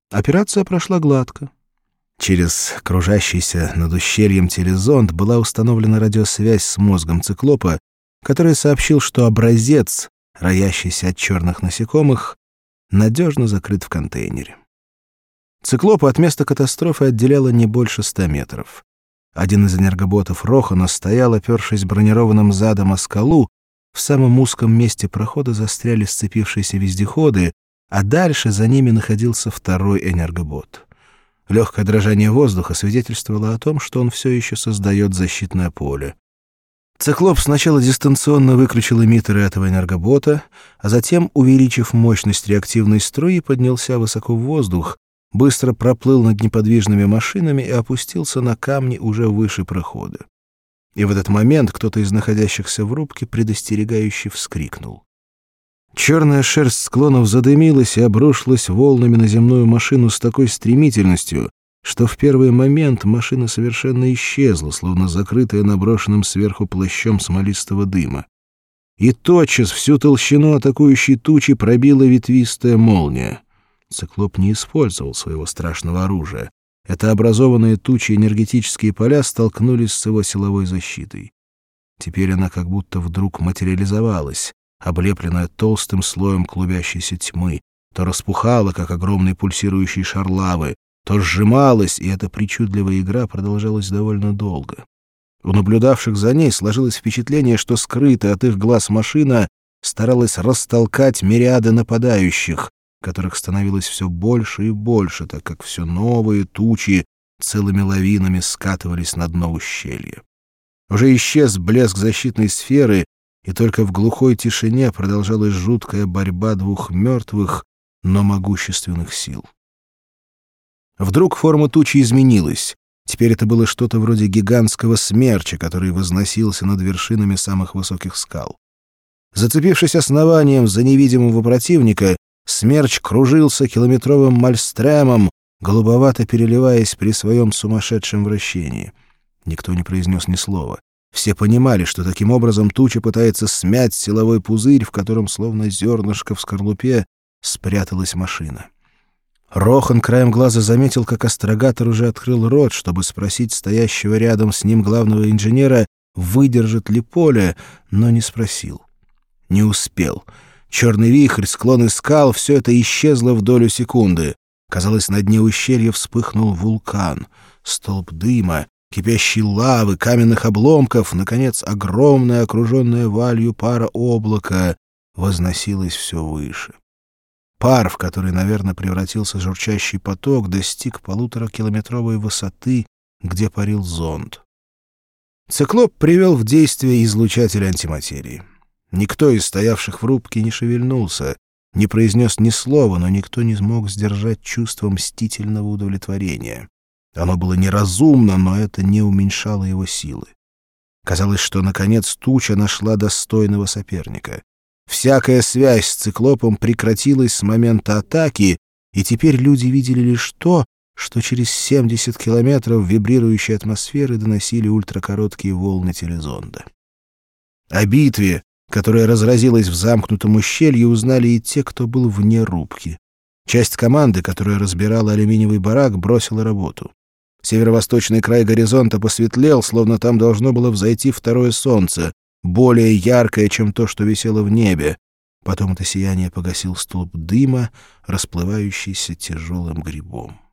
Операция прошла гладко. Через кружащийся над ущельем телезонд была установлена радиосвязь с мозгом циклопа, который сообщил, что образец, роящийся от черных насекомых, надежно закрыт в контейнере. Циклопа от места катастрофы отделяло не больше 100 метров. Один из энергоботов Рохана стоял, опершись бронированным задом о скалу. В самом узком месте прохода застряли сцепившиеся вездеходы, а дальше за ними находился второй энергобот. Легкое дрожание воздуха свидетельствовало о том, что он все еще создает защитное поле. Циклоп сначала дистанционно выключил эмиттеры этого энергобота, а затем, увеличив мощность реактивной струи, поднялся высоко в воздух, быстро проплыл над неподвижными машинами и опустился на камни уже выше прохода. И в этот момент кто-то из находящихся в рубке предостерегающе вскрикнул. Черная шерсть склонов задымилась и обрушилась волнами на земную машину с такой стремительностью, что в первый момент машина совершенно исчезла, словно закрытая наброшенным сверху плащом смолистого дыма. И тотчас всю толщину атакующей тучи пробила ветвистая молния. Циклоп не использовал своего страшного оружия. Это образованные тучи энергетические поля столкнулись с его силовой защитой. Теперь она как будто вдруг материализовалась, облепленная толстым слоем клубящейся тьмы, то распухала, как огромный пульсирующий шар лавы, то сжималась, и эта причудливая игра продолжалась довольно долго. У наблюдавших за ней сложилось впечатление, что скрытая от их глаз машина старалась растолкать мириады нападающих, которых становилось все больше и больше, так как все новые тучи целыми лавинами скатывались на дно ущелья. Уже исчез блеск защитной сферы, и только в глухой тишине продолжалась жуткая борьба двух мертвых, но могущественных сил. Вдруг форма тучи изменилась. Теперь это было что-то вроде гигантского смерча, который возносился над вершинами самых высоких скал. Зацепившись основанием за невидимого противника, смерч кружился километровым мальстремом, голубовато переливаясь при своем сумасшедшем вращении. Никто не произнес ни слова. Все понимали, что таким образом туча пытается смять силовой пузырь, в котором, словно зернышко в скорлупе, спряталась машина. Рохан краем глаза заметил, как астрогатор уже открыл рот, чтобы спросить стоящего рядом с ним главного инженера, выдержит ли поле, но не спросил. Не успел. Черный вихрь, склоны скал — все это исчезло в долю секунды. Казалось, на дне ущелья вспыхнул вулкан. Столб дыма, кипящей лавы, каменных обломков, наконец, огромное, окруженное вуалью пара облако возносилось все выше. Пар, в который, наверное, превратился журчащий поток, достиг 1,5-километровой высоты, где парил зонд. Циклоп привел в действие излучатель антиматерии. Никто из стоявших в рубке не шевельнулся, не произнес ни слова, но никто не смог сдержать чувство мстительного удовлетворения. Оно было неразумно, но это не уменьшало его силы. Казалось, что, наконец, туча нашла достойного соперника. Всякая связь с циклопом прекратилась с момента атаки, и теперь люди видели лишь то, что через 70 километров вибрирующей атмосферы доносили ультракороткие волны телезонда. О битве, которая разразилась в замкнутом ущелье, узнали и те, кто был вне рубки. Часть команды, которая разбирала алюминиевый барак, бросила работу. Северо-восточный край горизонта посветлел, словно там должно было взойти второе солнце, более яркое, чем то, что висело в небе. Потом это сияние погасил столб дыма, расплывающийся тяжелым грибом.